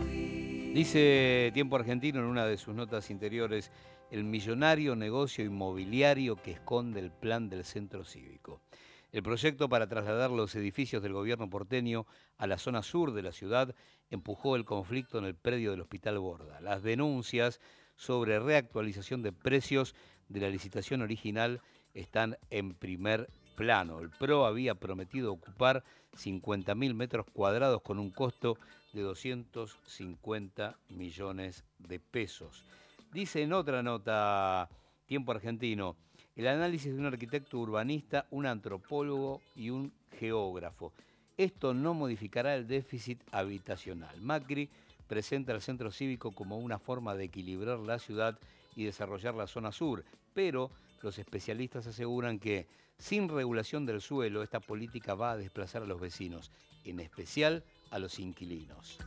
Dice Tiempo Argentino en una de sus notas interiores, el millonario negocio inmobiliario que esconde el plan del centro cívico. El proyecto para trasladar los edificios del gobierno porteño a la zona sur de la ciudad empujó el conflicto en el predio del Hospital Borda. Las denuncias sobre reactualización de precios de la licitación original están en primer plano. El PRO había prometido ocupar 50.000 metros cuadrados con un costo de 250 millones de pesos. Dice en otra nota Tiempo Argentino, el análisis de un arquitecto urbanista, un antropólogo y un geógrafo. Esto no modificará el déficit habitacional. Macri presenta al centro cívico como una forma de equilibrar la ciudad y desarrollar la zona sur, pero los especialistas aseguran que sin regulación del suelo esta política va a desplazar a los vecinos, en especial a los inquilinos.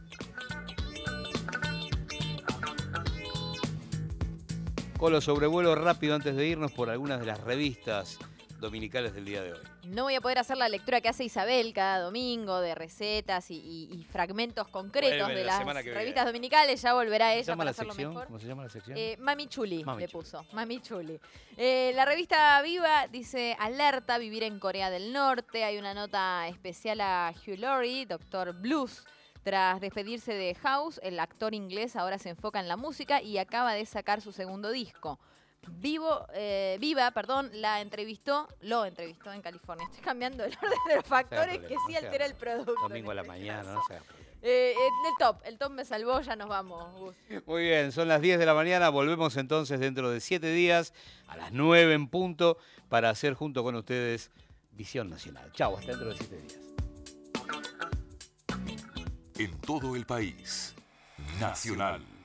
Colo, sobrevuelo rápido antes de irnos por algunas de las revistas dominicales del día de hoy. No voy a poder hacer la lectura que hace Isabel cada domingo de recetas y fragmentos concretos de las revistas dominicales. Ya volverá ella para hacerlo mejor. ¿Cómo se llama la sección? Mami Chuli le puso. Mami Chuli. La revista Viva dice alerta, vivir en Corea del Norte. Hay una nota especial a Hugh Laurie, Dr. Blues. Tras despedirse de House, el actor inglés ahora se enfoca en la música y acaba de sacar su segundo disco. Viva, lo entrevistó en California. Estoy cambiando el orden de los factores que sí altera el producto. Domingo a la mañana, no sé. El top me salvó, ya nos vamos, Gus. Muy bien, son las 10 de la mañana, volvemos entonces dentro de 7 días, a las 9 en punto, para hacer junto con ustedes Visión Nacional. Chau, hasta dentro de 7 días. En todo el país, Nacional.